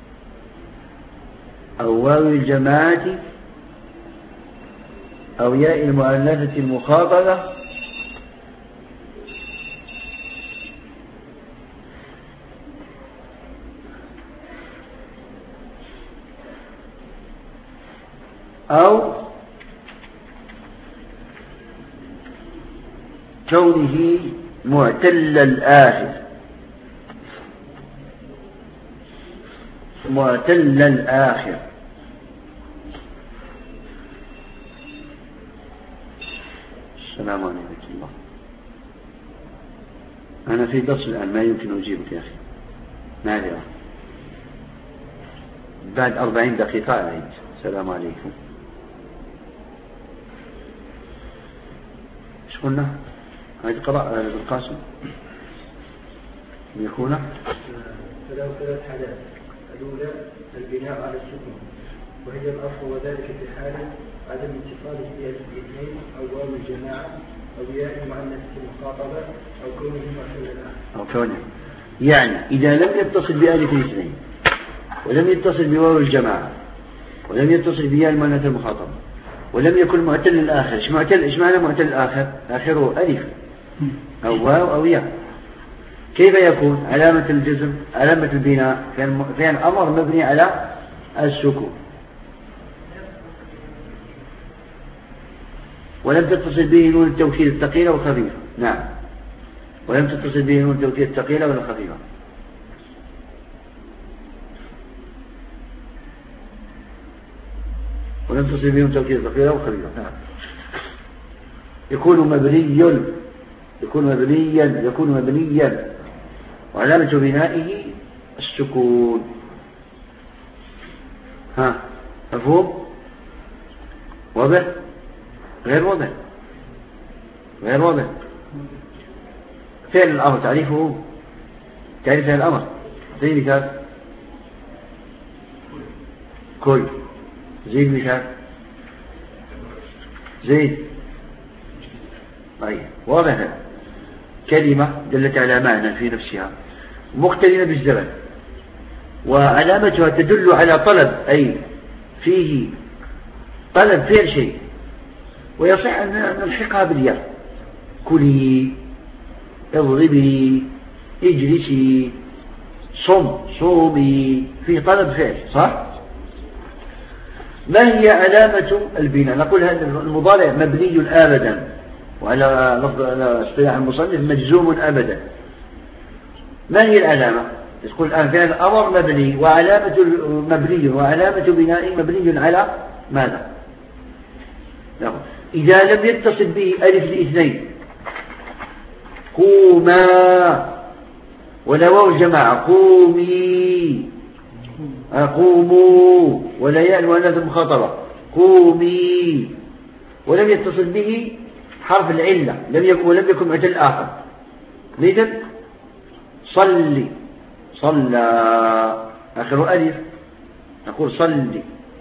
أو واو الجماعة أو ياء المؤنثة المخاطبة أو كونه معتل الآخر معتل الآخر السلام عليكم الله. أنا في درس الآن ما يمكن أجيبك يا أخي، معذرة. بعد أربعين دقيقة أعيد. السلام عليكم. إيش قلنا؟ هذه قراءة ابن القاسم يكون فله ثلاث حالات. الأولى البناء على السكون، وهي الأصل، وذلك في حال عدم اتصاله بألف الاثنين أو واو الجماعة أو ياء المؤنث المخاطبة أو كونه معتل الآخر. أو كونه يعني إذا لم يتصل بألف الاثنين ولم يتصل بواو الجماعة ولم يتصل بياء المؤنث المخاطبة ولم يكن معتل الآخر. إيش معتل؟ إيش معنى معتل الآخر؟ آخره ألف أو واو أو ياء. كيف يكون؟ علامة الجزم، علامة البناء فين أمر مبني على السكون، ولم تتصل به نون التوكيد الثقيلة والخفيفة. نعم، ولم تتصل به نون التوكيد الثقيلة ولا الخفيفة. ولم تصل به نون التوكيد الثقيلة والخفيفة. نعم. يكون مبنيا يكون مبنيا يكون مبنيا وعلامة بنائه السكون. ها، مفهوم؟ واضح؟ غير واضح؟ غير واضح؟ فعل الأمر تعريفه، تعريف فعل الأمر زي مثال كل، زي مثال زيد. طيب، واضح؟ كلمة دلت على معنى في نفسها مقترنة بالزمن، وعلامتها تدل على طلب، أي فيه طلب فعل شيء، ويصح أن نلحقها بالياء. كلي، اضربي، اجلسي، صم، صومي، فيه طلب فعل، صح؟ ما هي علامة البناء؟ نقول هذا المضارع مبني أبدا، وعلى لفظ اصطلاح المصنف مجزوم أبدا. ما هي العلامة؟ تقول الآن فعل الأمر مبني وعلامة مبني وعلامة بناء مبني على ماذا؟ إذا لم يتصل به ألف الاثنين قوما ولا واو الجماعة قومي قوموا ولا ياء المؤنث المخاطبة قومي ولم يتصل به حرف العلة لم يكن ولم يكن معتل آخر مثل صلي صلى آخر ألف نقول صلي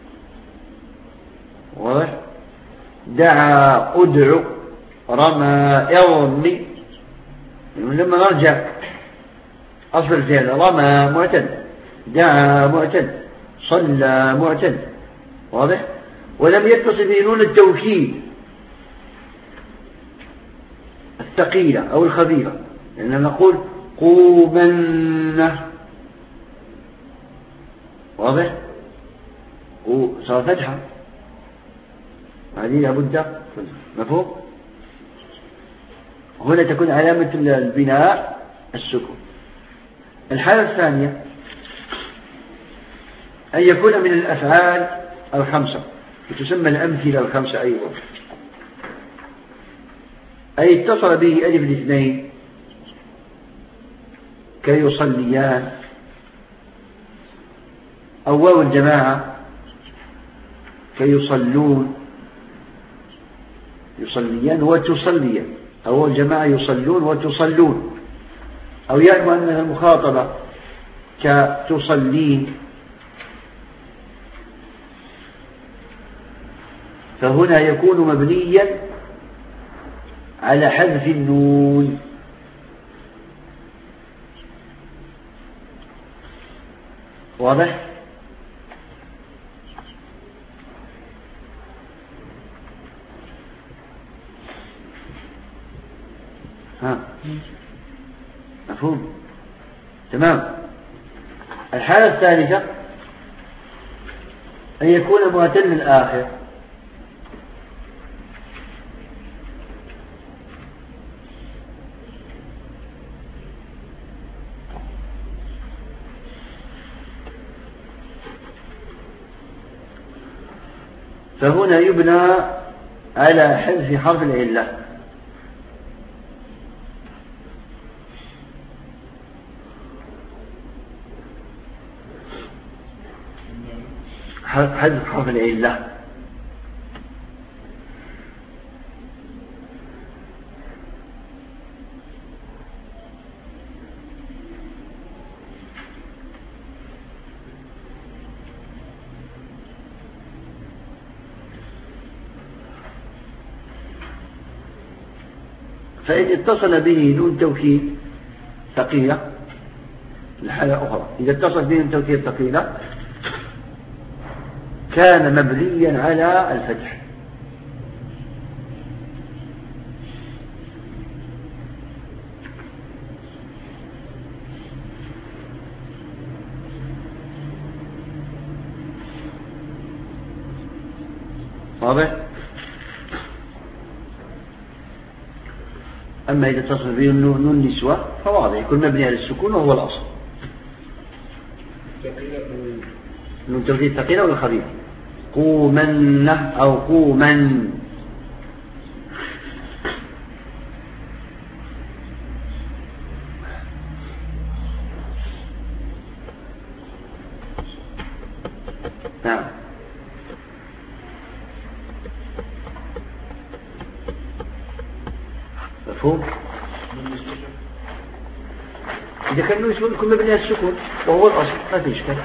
واضح دعا أدعو رمى ارمي لما نرجع أصل الفعل رمى معتل دعا معتل صلى معتل واضح ولم يتصل به نون التوكيد الثقيلة أو الخفيفة لأننا نقول قومن واضح صار فتحة هذه لابد مفهوم هنا تكون علامة البناء السكون. الحالة الثانية أن يكون من الأفعال الخمسة وتسمى الأمثلة الخمسة أيضا أي اتصل به ألف الاثنين كيصليان أو واو الجماعة كيصلون يصليان وتصليان أو واو الجماعة يصلون وتصلون أو ياء المؤنث المخاطبة كتصلين فهنا يكون مبنيا على حذف النون واضح ها مفهوم تمام. الحالة الثالثة أن يكون معتل الآخر فهنا يبنى على حذف حرف العلة حذف حرف العلة فإن اتصل به نون توكيد ثقيلة الحالة أخرى إذا اتصل به نون توكيد ثقيلة كان مبنيا على الفتح واضح. أما إذا اتصل به نون النسوة فواضح يكون مبني على السكون وهو الأصل نون توكيد ثقيلة ولا خفيفة قومن أو قومن نعم مفهوم. إذا كان نون يكون مبني على السكون وهو الأصل ما في إشكال.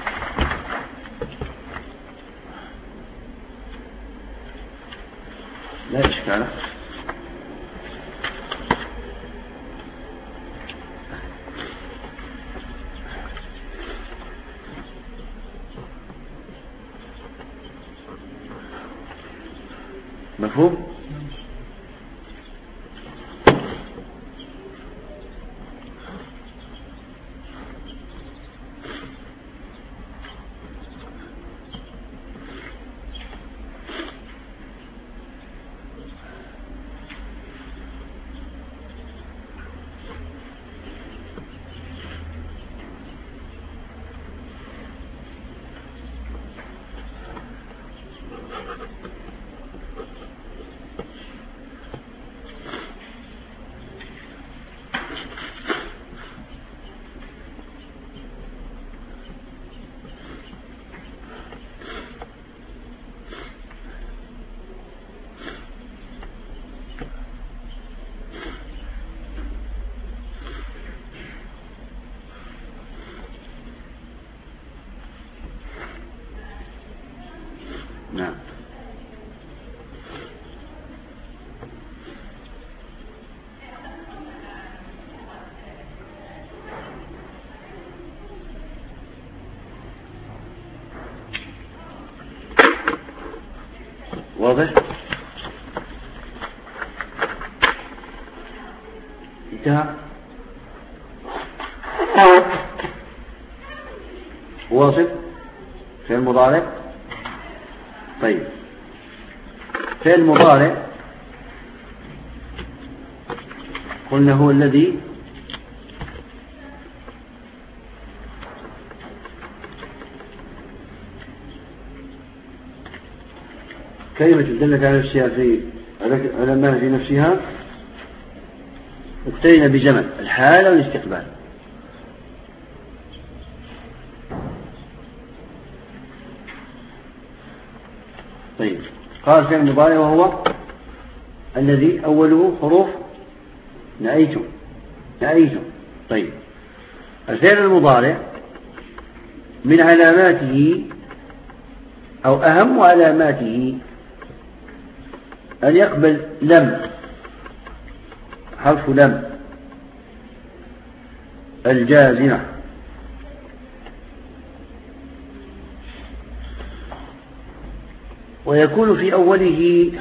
لا إشكال. مفهوم. نعم. واضح؟ انتهى. واصل في المضارع. طيب في المضارع قلنا هو الذي كلمة دلت على نفسها في على ما في نفسها اقترن بزمن الحال والاستقبال. طيب قال في المضارع وهو الذي أوله حروف نأيت نأيت. طيب الفعل المضارع من علاماته أو أهم علاماته أن يقبل لم حرف لم الجازمة ويكون في أوله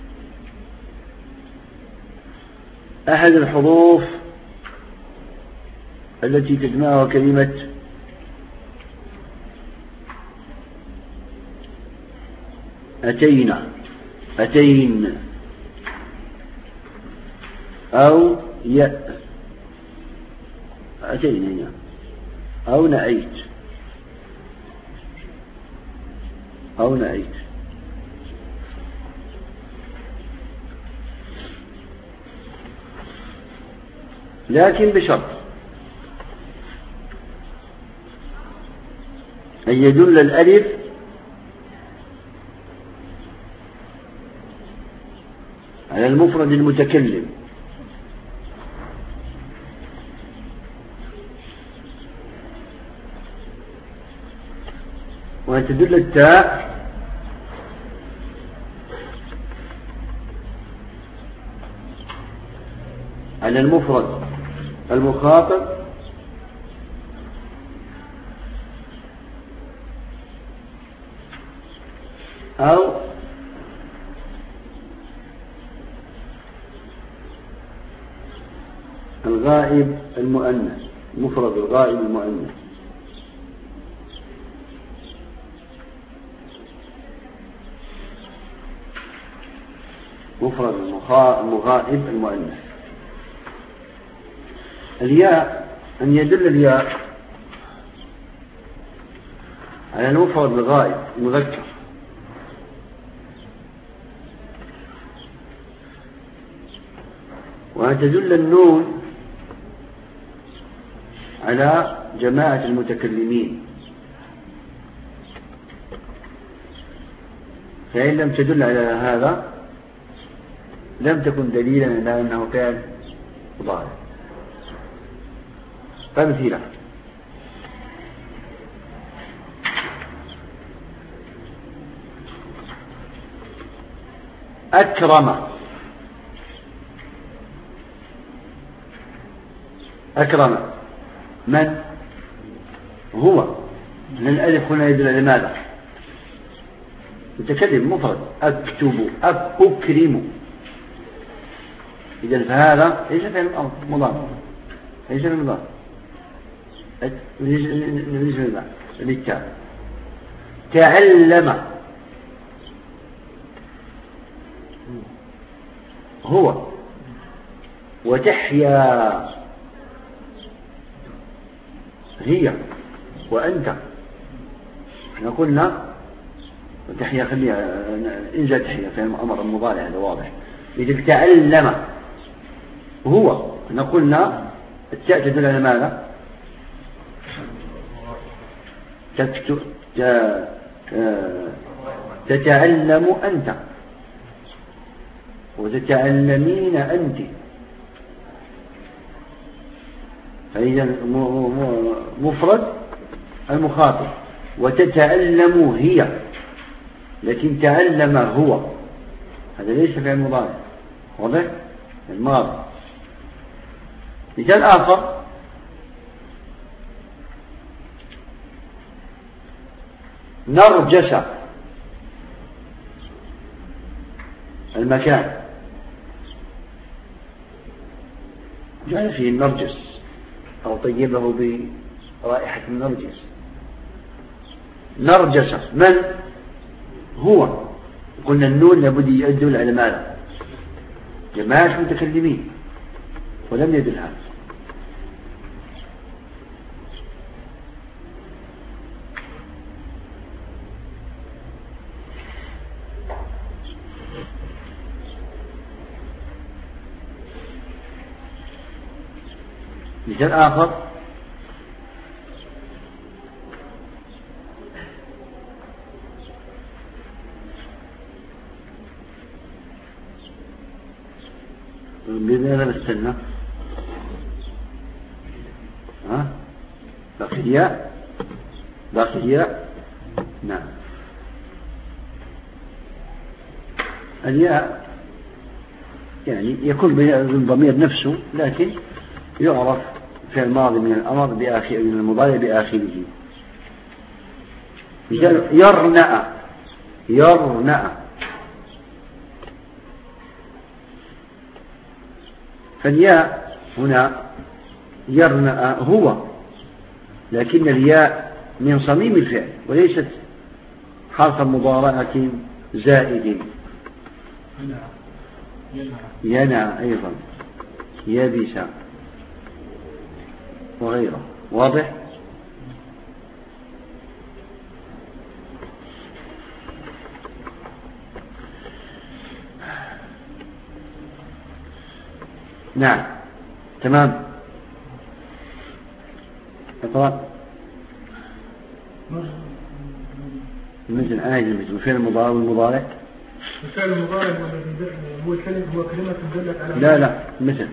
أحد الحروف التي تجمعها كلمة أتينا أتين أو يأ أتينا أو نأيت أو نأيت. لكن بشرط أن يدل الألف على المفرد المتكلم وأن تدل التاء على المفرد المخاطب أو الغائب المؤنث مفرد الغائب المؤنث. مفرد المغائب المؤنث. الياء أن يدل الياء على المفرد الغائب المذكر وأن تدل النون على جماعة المتكلمين. فإن لم تدل على هذا لم تكن دليلا على أنه فعل مضارع. أمثلة: أكرم أكرم من هو؟ من الألف هنا يدل على ماذا؟ متكلم مفرد. أكتب أكرم. إذن فهذا ليس فعل مضارع ليس فعل مضارع ليس بالتالي. تعلم هو. وتحيا هي وأنت. احنا قلنا تحية خليها إنزل تحية في الأمر المضارع هذا واضح. إذا تعلم هو نقولنا التاء تدل على ماذا؟ تتعلم أنت وتتعلمين أنت، فإذا مفرد المخاطب، وتتعلم هي، لكن تعلم هو هذا ليس فعل مضارع واضح الماضي. مثال آخر نرجس المكان، جعل فيه النرجس أو طيبه برائحة النرجس. نرجس من هو؟ قلنا النون لابد يدل على ماذا؟ جماعة متكلمين، ولم يدل هذا. مثال آخر بماذا نستنى؟ ها؟ باقي الياء باقي الياء نعم. الياء يعني يكون بالضمير نفسه، لكن يعرف في الماضي من الأمر بآخر من المضارع بآخره. يرنأ يرنأ، فالياء هنا يرنأ هو، لكن الياء من صميم الفعل وليست حرف مضارعة زائد. ينع أيضا يبس وغيره واضح. نعم تمام. اقرأ مثل آية مثل فعل المضارع والمضارع. فعل المضارع هو كلمة هو كلمة تدلت على لا لا مثل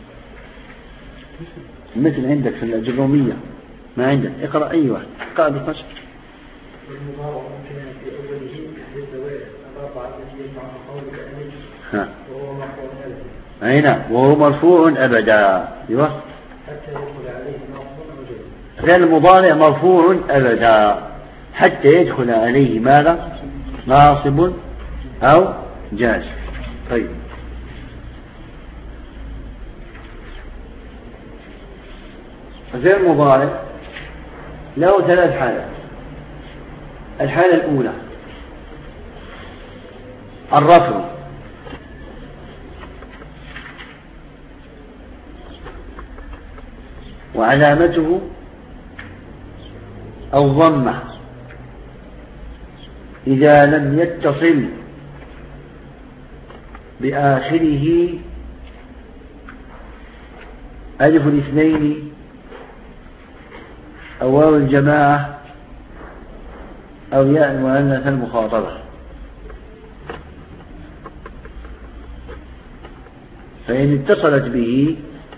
مثل عندك في الجرومية ما عندك. اقرأ أي واحد قاعد القصر. والمضارع ممكن في أوله بالزوائد الأربعة التي يجمع قولك ألف وهو مرفوع أبدا. أي نعم وهو مرفوع أبدا. أيوه حتى يدخل عليه ناصب أو جازم. فعل المضارع مرفوع أبدا حتى يدخل عليه ماذا؟ ناصب أو جازم. طيب فعل المضارع له ثلاث حالات. الحالة الأولى الرفع، وعلامته الضمة إذا لم يتصل بآخره ألف الاثنين أو واو الجماعة أو ياء المؤنث المخاطبة. فإن اتصلت به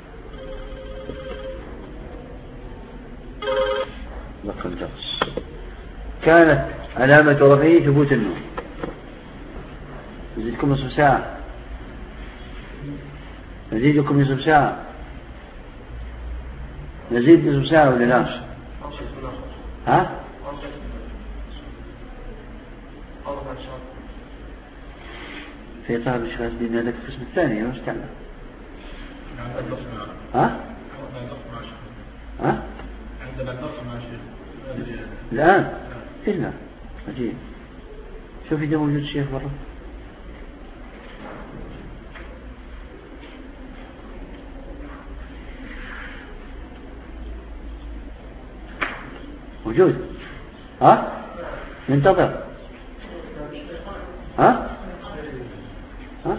كانت علامة رفعه ثبوت النون. نزيدكم نصف ساعة نزيدكم نصف ساعة نزيد نصف ساعة ولا لا؟ ها؟ في طلب الشخص بين هذاك القسم الثاني مش تعمل. ها؟ ها؟ عندنا درس مع شيخ الآن إلا عجيب. شوف إذا موجود الشيخ برا. موجود. ها؟ ننتظر. ها؟ ها؟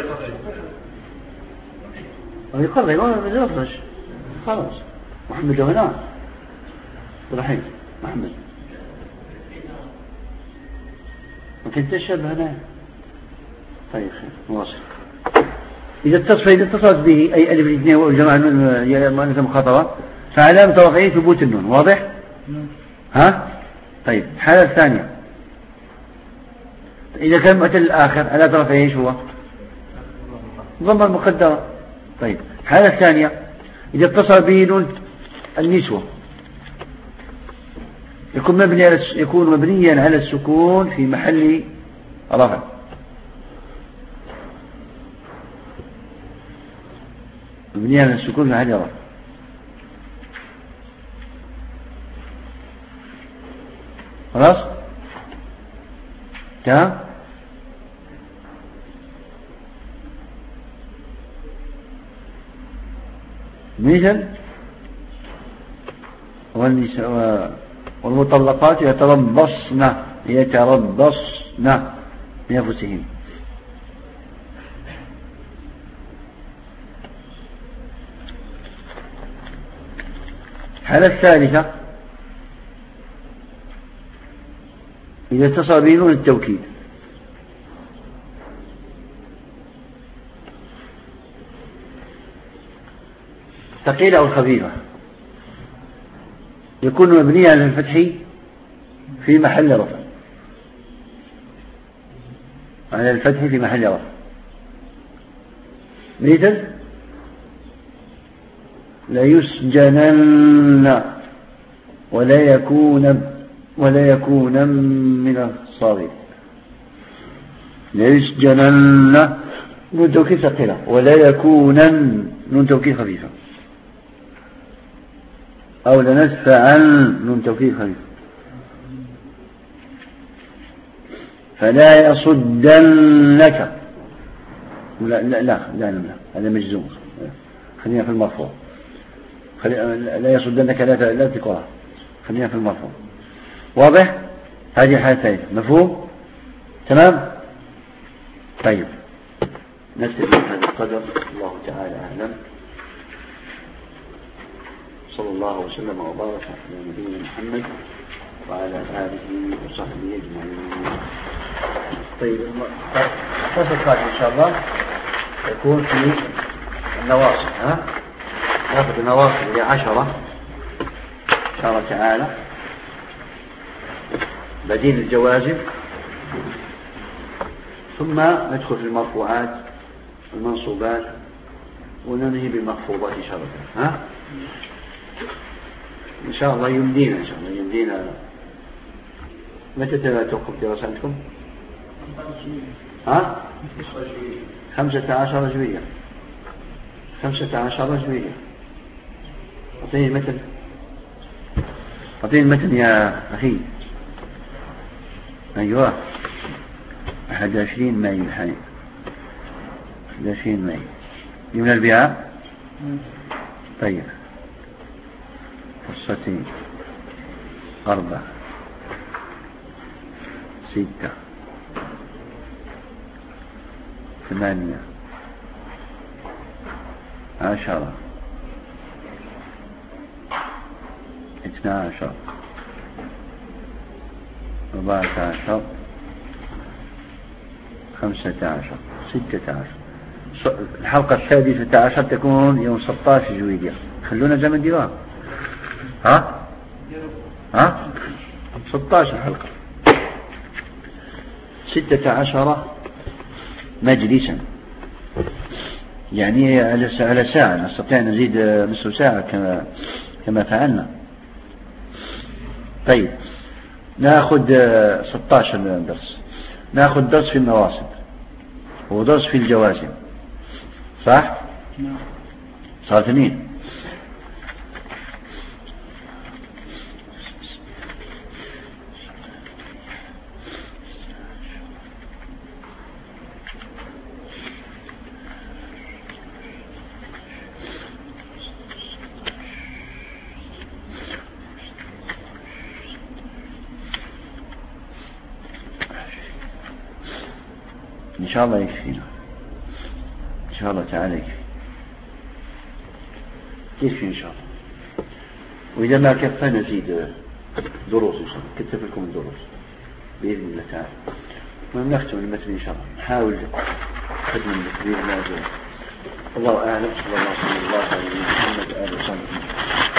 يقرب ما يفرش خلاص. محمد هنا رحيم محمد ما كنت تشبه هنا. طيب خير نواصل. إذا اتصل إذا اتصلت به أي ألف الاثنين والجماعة المؤنثة المخاطبة فعلامة رفعه ثبوت النون. واضح؟ ها؟ طيب الحالة الثانية إذا كان مؤتل الآخر علامة رفعه إيش هو؟ ضمة المقدرة. طيب الحالة الثانية إذا اتصل به نون النسوة يكون مبني على يكون مبنيا على السكون في محل رفع. مبنيا على السكون في محل رفع. خلاص تمام. مثل والمطلقات يتربصن يتربصن بأنفسهن. الحالة الثالثة إذا اتصل به نون التوكيد ثقيلة أو خفيفة يكون مبنيا على الفتح في محل رفع. على الفتح في محل رفع مثل لا يسجنن ولا يكون ولا يكون من الصاغرين. لا يسجنن نون توكيد ثقيلة ولا يكونن نون توكيد خفيفة أو لندفعن نون توكيد خفيفة. فلا يصدنك لا لا لا لا, لا. هذا مجزوم. خلينا في المرفوع. لا يصدنك لا لا تقرأ. خلينا في المرفوع. واضح؟ هذه الحالة الثالثة. مفهوم؟ تمام؟ طيب نكتفي بهذا القدر. الله تعالى أعلم. صلى الله وسلم وبارك على نبينا محمد وعلى آله وصحبه أجمعين. طيب الدرس القادم إن شاء الله يكون في النواصب. ها؟ ناخذ النواصب إلى عشرة إن شاء الله تعالى بديل الجوازم ثم ندخل في المرفوعات والمنصوبات وننهي بالمخفوضات إن شاء الله. ها؟ إن شاء الله يمدينا إن شاء الله يمدينا. متى توقف دراساتكم؟ ها؟ خمسة عشر جوية. خمسة عشر جوية. أعطيني المتن. أعطيني المتن يا أخي. أيوة أحد وعشرين ماي الحين. أحد وعشرين ماي يوم الأربعاء. طيب فرصتين أربعة ستة ثمانية عشرة اثنى عشر أربعة عشر خمسة عشر ستة عشر. الحلقة السادسة عشر تكون يوم ستة عشر جويلية. خلونا زمن ديوان. ها ها ستة عشر حلقة. ستة عشر مجلسا يعني على ساعة. نستطيع أن نزيد نصف ساعة كما كما فعلنا. طيب ناخذ ستة عشر درس. ناخذ درس في النواصب ودرس في الجوازم. صح؟ صار اثنين. إن شاء الله يكفينا إن شاء الله تعالى يكفي يكفي إن شاء الله. وإذا ما كفى نزيد دروس إن شاء الله، كتب لكم الدروس بإذن الله تعالى. ونختم المتن إن شاء الله، نحاول خدمة التكبير ما زال. الله أعلم. صلى الله عليه وسلم على محمد وآله وصحبه.